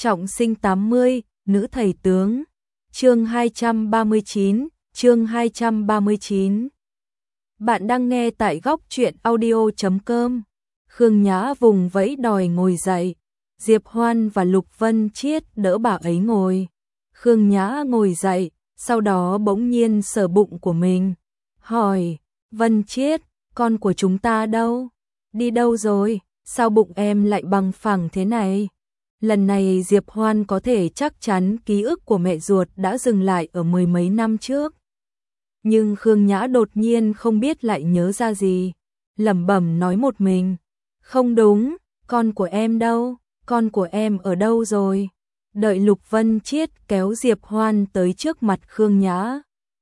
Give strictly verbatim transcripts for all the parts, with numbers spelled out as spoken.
Trọng sinh tám mươi, nữ thầy tướng. Chương hai trăm ba mươi chín, chương hai trăm ba mươi chín. Bạn đang nghe tại góc truyện audio chấm com. Khương Nhã vùng vẫy đòi ngồi dậy. Diệp Hoan và Lục Vân Chiết đỡ bà ấy ngồi. Khương Nhã ngồi dậy, sau đó bỗng nhiên sờ bụng của mình. Hỏi, Vân Chiết, con của chúng ta đâu? Đi đâu rồi? Sao bụng em lại bằng phẳng thế này? Lần này Diệp Hoan có thể chắc chắn ký ức của mẹ ruột đã dừng lại ở mười mấy năm trước. Nhưng Khương Nhã đột nhiên không biết lại nhớ ra gì. Lẩm bẩm nói một mình. Không đúng, con của em đâu? Con của em ở đâu rồi? Đợi Lục Vân Chiết kéo Diệp Hoan tới trước mặt Khương Nhã.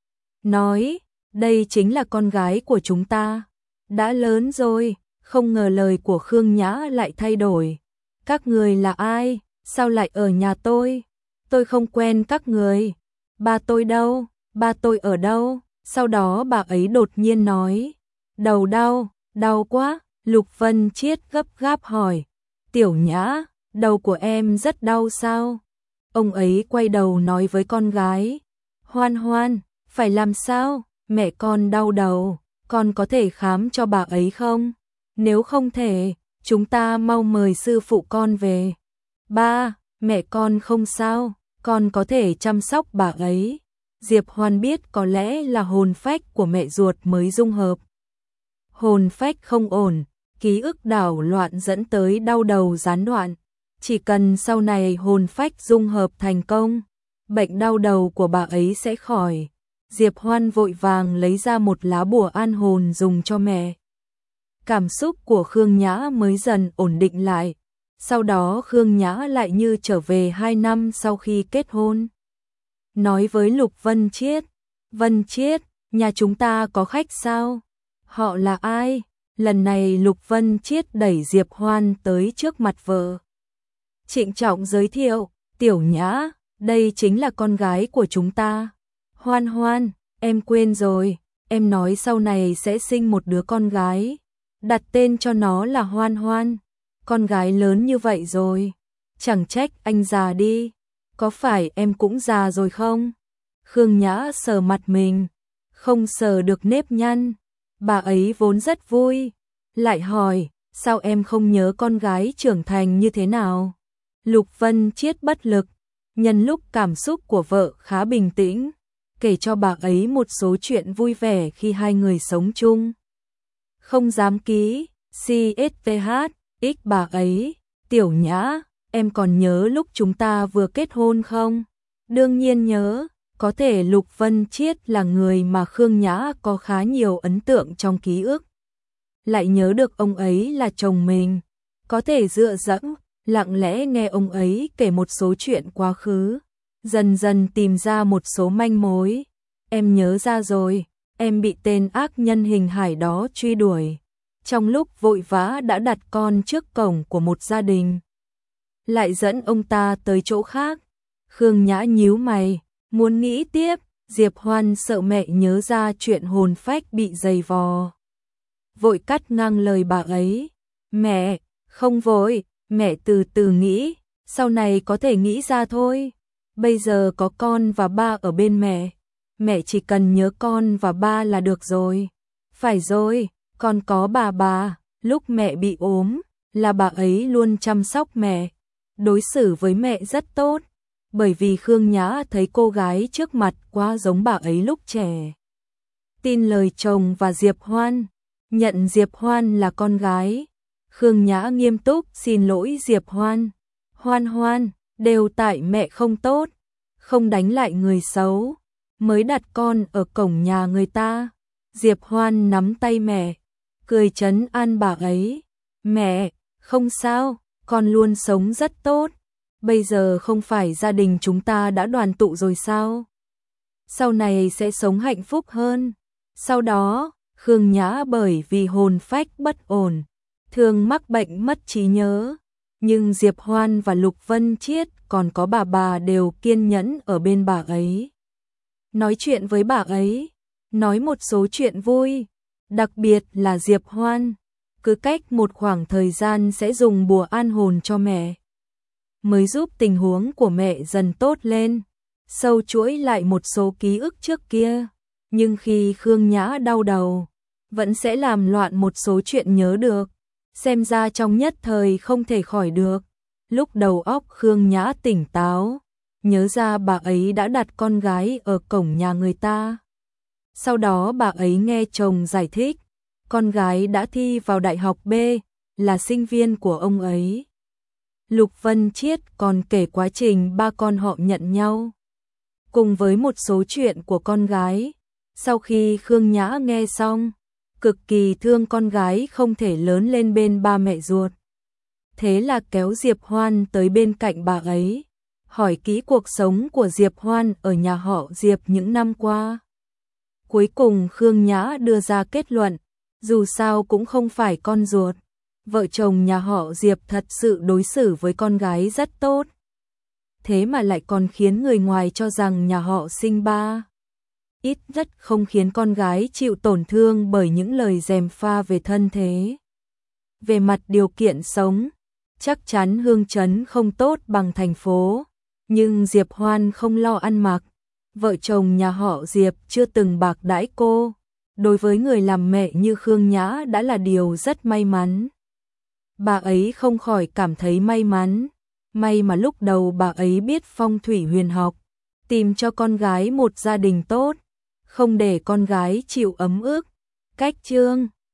Nói, đây chính là con gái của chúng ta. Đã lớn rồi, không ngờ lời của Khương Nhã lại thay đổi. Các người là ai? Sao lại ở nhà tôi? Tôi không quen các người. Ba tôi đâu? Ba tôi ở đâu? Sau đó bà ấy đột nhiên nói. Đầu đau, đau quá. Lục Vân Chiết gấp gáp hỏi. Tiểu Nhã, đầu của em rất đau sao? Ông ấy quay đầu nói với con gái. Hoan Hoan, phải làm sao? Mẹ con đau đầu, con có thể khám cho bà ấy không? Nếu không thể, chúng ta mau mời sư phụ con về. Ba, mẹ con không sao, con có thể chăm sóc bà ấy. Diệp Hoan biết có lẽ là hồn phách của mẹ ruột mới dung hợp. Hồn phách không ổn, ký ức đảo loạn dẫn tới đau đầu gián đoạn. Chỉ cần sau này hồn phách dung hợp thành công, bệnh đau đầu của bà ấy sẽ khỏi. Diệp Hoan vội vàng lấy ra một lá bùa an hồn dùng cho mẹ. Cảm xúc của Khương Nhã mới dần ổn định lại. Sau đó Khương Nhã lại như trở về hai năm sau khi kết hôn. Nói với Lục Vân Chiết, Vân Chiết, nhà chúng ta có khách sao? Họ là ai? Lần này Lục Vân Chiết đẩy Diệp Hoan tới trước mặt vợ. Trịnh trọng giới thiệu, Tiểu Nhã, đây chính là con gái của chúng ta. Hoan Hoan, em quên rồi, em nói sau này sẽ sinh một đứa con gái. Đặt tên cho nó là Hoan Hoan. Con gái lớn như vậy rồi, chẳng trách anh già đi. Có phải em cũng già rồi không? Khương Nhã sờ mặt mình, không sờ được nếp nhăn. Bà ấy vốn rất vui, lại hỏi, sao em không nhớ con gái trưởng thành như thế nào? Lục Vân Chiết bất lực, nhân lúc cảm xúc của vợ khá bình tĩnh, kể cho bà ấy một số chuyện vui vẻ khi hai người sống chung. Không dám ký, xê ét pê hát, x bà ấy, Tiểu Nhã, em còn nhớ lúc chúng ta vừa kết hôn không? Đương nhiên nhớ, có thể Lục Vân Chiết là người mà Khương Nhã có khá nhiều ấn tượng trong ký ức. Lại nhớ được ông ấy là chồng mình, có thể dựa dẫm, lặng lẽ nghe ông ấy kể một số chuyện quá khứ, dần dần tìm ra một số manh mối. Em nhớ ra rồi, em bị tên ác nhân hình hải đó truy đuổi. Trong lúc vội vã đã đặt con trước cổng của một gia đình, lại dẫn ông ta tới chỗ khác. Khương Nhã nhíu mày, muốn nghĩ tiếp. Diệp Hoan sợ mẹ nhớ ra chuyện hồn phách bị dày vò, vội cắt ngang lời bà ấy. Mẹ, không vội, mẹ từ từ nghĩ, sau này có thể nghĩ ra thôi. Bây giờ có con và ba ở bên mẹ, mẹ chỉ cần nhớ con và ba là được rồi. Phải rồi, con có bà bà, lúc mẹ bị ốm, là bà ấy luôn chăm sóc mẹ, đối xử với mẹ rất tốt. Bởi vì Khương Nhã thấy cô gái trước mặt quá giống bà ấy lúc trẻ. Tin lời chồng và Diệp Hoan, nhận Diệp Hoan là con gái. Khương Nhã nghiêm túc xin lỗi Diệp Hoan. Hoan Hoan, đều tại mẹ không tốt, không đánh lại người xấu, mới đặt con ở cổng nhà người ta. Diệp Hoan nắm tay mẹ, cười trấn an bà ấy. Mẹ, không sao, con luôn sống rất tốt. Bây giờ không phải gia đình chúng ta đã đoàn tụ rồi sao? Sau này sẽ sống hạnh phúc hơn. Sau đó, Khương Nhã bởi vì hồn phách bất ổn, thường mắc bệnh mất trí nhớ. Nhưng Diệp Hoan và Lục Vân Chiết còn có bà bà đều kiên nhẫn ở bên bà ấy. Nói chuyện với bà ấy, nói một số chuyện vui. Đặc biệt là Diệp Hoan, cứ cách một khoảng thời gian sẽ dùng bùa an hồn cho mẹ. mới giúp tình huống của mẹ dần tốt lên, sâu chuỗi lại một số ký ức trước kia. Nhưng khi Khương Nhã đau đầu, vẫn sẽ làm loạn một số chuyện nhớ được, xem ra trong nhất thời không thể khỏi được. Lúc đầu óc Khương Nhã tỉnh táo, nhớ ra bà ấy đã đặt con gái ở cổng nhà người ta. Sau đó bà ấy nghe chồng giải thích, con gái đã thi vào đại học B, là sinh viên của ông ấy. Lục Vân Chiết còn kể quá trình ba con họ nhận nhau, cùng với một số chuyện của con gái. Sau khi Khương Nhã nghe xong, cực kỳ thương con gái không thể lớn lên bên ba mẹ ruột. Thế là kéo Diệp Hoan tới bên cạnh bà ấy, hỏi kỹ cuộc sống của Diệp Hoan ở nhà họ Diệp những năm qua. Cuối cùng Khương Nhã đưa ra kết luận, dù sao cũng không phải con ruột, vợ chồng nhà họ Diệp thật sự đối xử với con gái rất tốt. Thế mà lại còn khiến người ngoài cho rằng nhà họ sinh ba. Ít nhất không khiến con gái chịu tổn thương bởi những lời gièm pha về thân thế. Về mặt điều kiện sống, chắc chắn Hương Trấn không tốt bằng thành phố, nhưng Diệp Hoan không lo ăn mặc. Vợ chồng nhà họ Diệp chưa từng bạc đãi cô, đối với người làm mẹ như Khương Nhã đã là điều rất may mắn. Bà ấy không khỏi cảm thấy may mắn, may mà lúc đầu bà ấy biết phong thủy huyền học, tìm cho con gái một gia đình tốt, không để con gái chịu ấm ức. Cách chương